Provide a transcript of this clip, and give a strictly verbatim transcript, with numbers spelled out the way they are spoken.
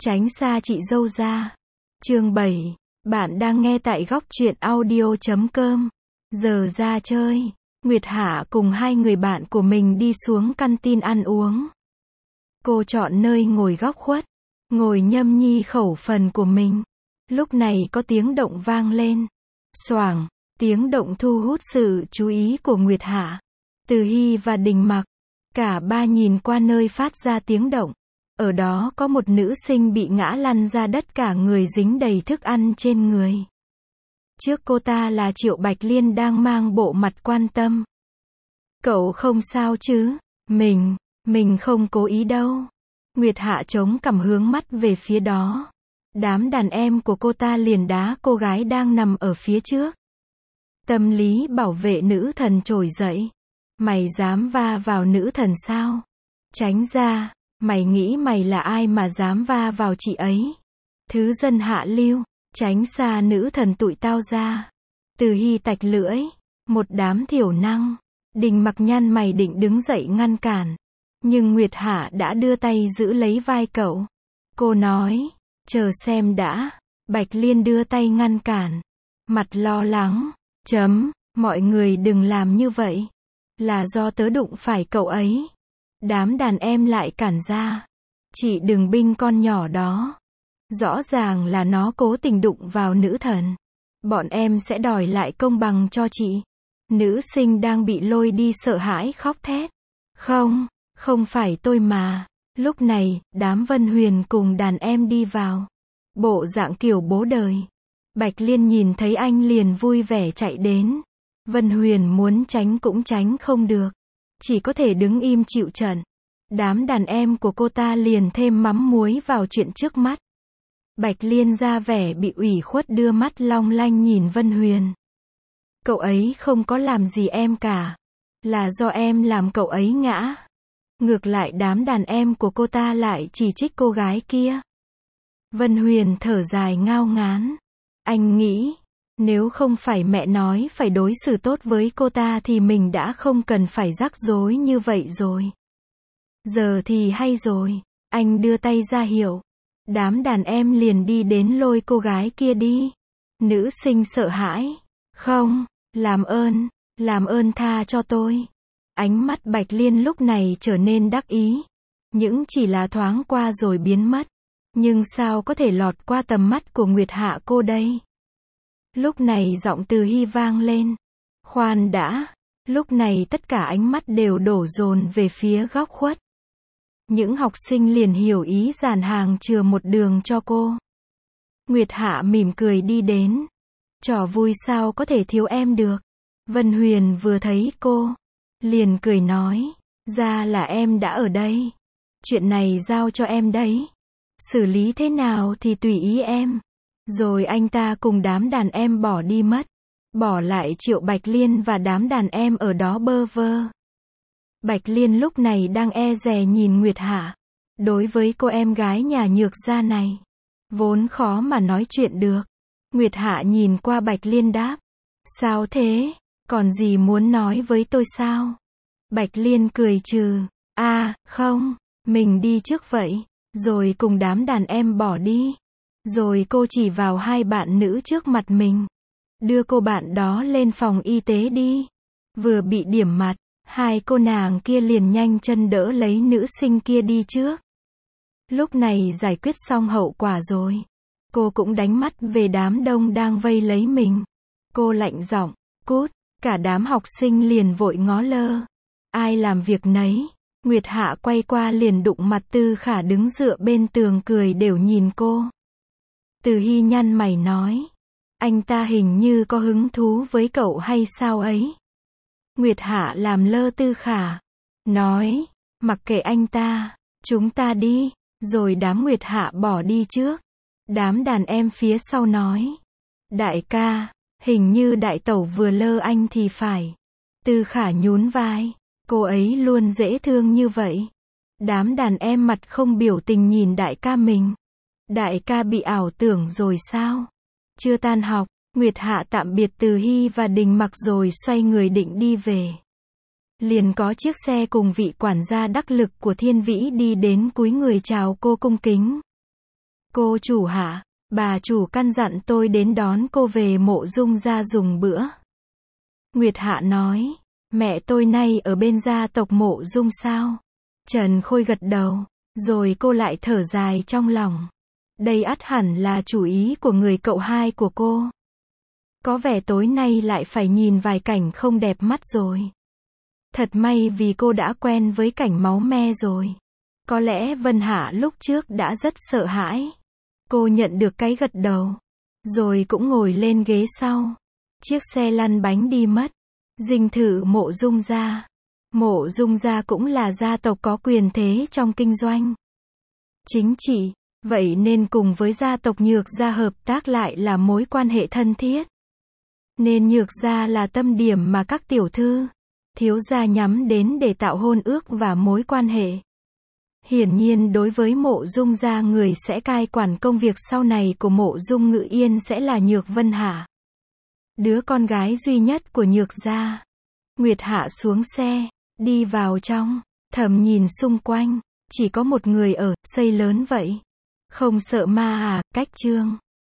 Tránh xa chị dâu ra. Chương bảy. Bạn đang nghe tại góc truyện audio chấm com. Giờ ra chơi, Nguyệt Hạ cùng hai người bạn của mình đi xuống canteen ăn uống. Cô chọn nơi ngồi góc khuất, ngồi nhâm nhi khẩu phần của mình. Lúc này có tiếng động vang lên. Xoảng, tiếng động thu hút sự chú ý của Nguyệt Hạ, Từ Hy và Đình Mặc. Cả ba nhìn qua nơi phát ra tiếng động. Ở đó có một nữ sinh bị ngã lăn ra đất, cả người dính đầy thức ăn trên người. Trước cô ta là Triệu Bạch Liên đang mang bộ mặt quan tâm. Cậu không sao chứ? Mình, mình không cố ý đâu. Nguyệt Hạ chống cằm hướng mắt về phía đó. Đám đàn em của cô ta liền đá cô gái đang nằm ở phía trước. Tâm lý bảo vệ nữ thần trỗi dậy. Mày dám va vào nữ thần sao? Tránh ra, mày nghĩ mày là ai mà dám va vào chị ấy? Thứ dân hạ lưu, tránh xa nữ thần tụi tao ra. Từ Hy tạch lưỡi, một đám thiểu năng. Đình Mặc nhăn mày định đứng dậy ngăn cản. Nhưng Nguyệt Hạ đã đưa tay giữ lấy vai cậu. Cô nói, chờ xem đã. Bạch Liên đưa tay ngăn cản. Mặt lo lắng, chấm, mọi người đừng làm như vậy. Là do tớ đụng phải cậu ấy. Đám đàn em lại cản ra. Chị đừng binh con nhỏ đó. Rõ ràng là nó cố tình đụng vào nữ thần. Bọn em sẽ đòi lại công bằng cho chị. Nữ sinh đang bị lôi đi sợ hãi khóc thét. Không, không phải tôi mà. Lúc này, đám Vân Huyền cùng đàn em đi vào. Bộ dạng kiểu bố đời. Bạch Liên nhìn thấy anh liền vui vẻ chạy đến. Vân Huyền muốn tránh cũng tránh không được. Chỉ có thể đứng im chịu trận. Đám đàn em của cô ta liền thêm mắm muối vào chuyện trước mắt. Bạch Liên ra vẻ bị ủy khuất đưa mắt long lanh nhìn Vân Huyền. Cậu ấy không có làm gì em cả. Là do em làm cậu ấy ngã. Ngược lại đám đàn em của cô ta lại chỉ trích cô gái kia. Vân Huyền thở dài ngao ngán. Anh nghĩ, nếu không phải mẹ nói phải đối xử tốt với cô ta thì mình đã không cần phải rắc rối như vậy rồi. Giờ thì hay rồi, anh đưa tay ra hiệu. Đám đàn em liền đi đến lôi cô gái kia đi. Nữ sinh sợ hãi. Không, làm ơn, làm ơn tha cho tôi. Ánh mắt Bạch Liên lúc này trở nên đắc ý. Những chỉ là thoáng qua rồi biến mất. Nhưng sao có thể lọt qua tầm mắt của Nguyệt Hạ cô đây? Lúc này giọng Từ Hy vang lên. Khoan đã. Lúc này tất cả ánh mắt đều đổ dồn về phía góc khuất. Những học sinh liền hiểu ý dàn hàng chừa một đường cho cô. Nguyệt Hạ mỉm cười đi đến. Trò vui sao có thể thiếu em được. Vân Huyền vừa thấy cô, liền cười nói, ra là em đã ở đây. Chuyện này giao cho em đấy. Xử lý thế nào thì tùy ý em. Rồi anh ta cùng đám đàn em bỏ đi mất. Bỏ lại Triệu Bạch Liên và đám đàn em ở đó bơ vơ. Bạch Liên lúc này đang e dè nhìn Nguyệt Hạ. Đối với cô em gái nhà nhược gia này, vốn khó mà nói chuyện được. Nguyệt Hạ nhìn qua Bạch Liên đáp. Sao thế? Còn gì muốn nói với tôi sao? Bạch Liên cười trừ. À, không, mình đi trước vậy. Rồi cùng đám đàn em bỏ đi. Rồi cô chỉ vào hai bạn nữ trước mặt mình. Đưa cô bạn đó lên phòng y tế đi. Vừa bị điểm mặt, hai cô nàng kia liền nhanh chân đỡ lấy nữ sinh kia đi trước. Lúc này giải quyết xong hậu quả rồi. Cô cũng đánh mắt về đám đông đang vây lấy mình. Cô lạnh giọng, cút. Cả đám học sinh liền vội ngó lơ. Ai làm việc nấy. Nguyệt Hạ quay qua liền đụng mặt Tư Khả đứng dựa bên tường cười đều nhìn cô. Từ Hy nhăn mày nói. Anh ta hình như có hứng thú với cậu hay sao ấy? Nguyệt Hạ làm lơ Tư Khả. Nói, mặc kệ anh ta, chúng ta đi. Rồi đám Nguyệt Hạ bỏ đi trước. Đám đàn em phía sau nói. Đại ca, hình như đại tẩu vừa lơ anh thì phải. Tư Khả nhún vai. Cô ấy luôn dễ thương như vậy. Đám đàn em mặt không biểu tình nhìn đại ca mình. Đại ca bị ảo tưởng rồi sao? Chưa tan học, Nguyệt Hạ tạm biệt Từ Hy và Đình Mặc rồi xoay người định đi về. Liền có chiếc xe cùng vị quản gia đắc lực của Thiên Vĩ đi đến cúi người chào cô cung kính. Cô chủ hả? Bà chủ căn dặn tôi đến đón cô về Mộ Dung gia dùng bữa. Nguyệt Hạ nói, mẹ tôi nay ở bên gia tộc Mộ Dung sao? Trần Khôi gật đầu, rồi cô lại thở dài trong lòng. Đây ắt hẳn là chủ ý của người cậu hai của cô. Có vẻ tối nay lại phải nhìn vài cảnh không đẹp mắt rồi. Thật may vì cô đã quen với cảnh máu me rồi. Có lẽ Vân Hạ lúc trước đã rất sợ hãi. Cô nhận được cái gật đầu, rồi cũng ngồi lên ghế sau. Chiếc xe lăn bánh đi mất. Dinh thự Mộ Dung gia. Mộ Dung gia cũng là gia tộc có quyền thế trong kinh doanh, chính trị, vậy nên cùng với gia tộc Nhược gia hợp tác lại là mối quan hệ thân thiết. Nên Nhược gia là tâm điểm mà các tiểu thư, thiếu gia nhắm đến để tạo hôn ước và mối quan hệ. Hiển nhiên đối với Mộ Dung gia, người sẽ cai quản công việc sau này của Mộ Dung Ngự Yên sẽ là Nhược Vân Hạ, đứa con gái duy nhất của Nhược gia. Nguyệt Hạ xuống xe, đi vào trong, thầm nhìn xung quanh, chỉ có một người ở, xây lớn vậy. Không sợ ma à, cách chương.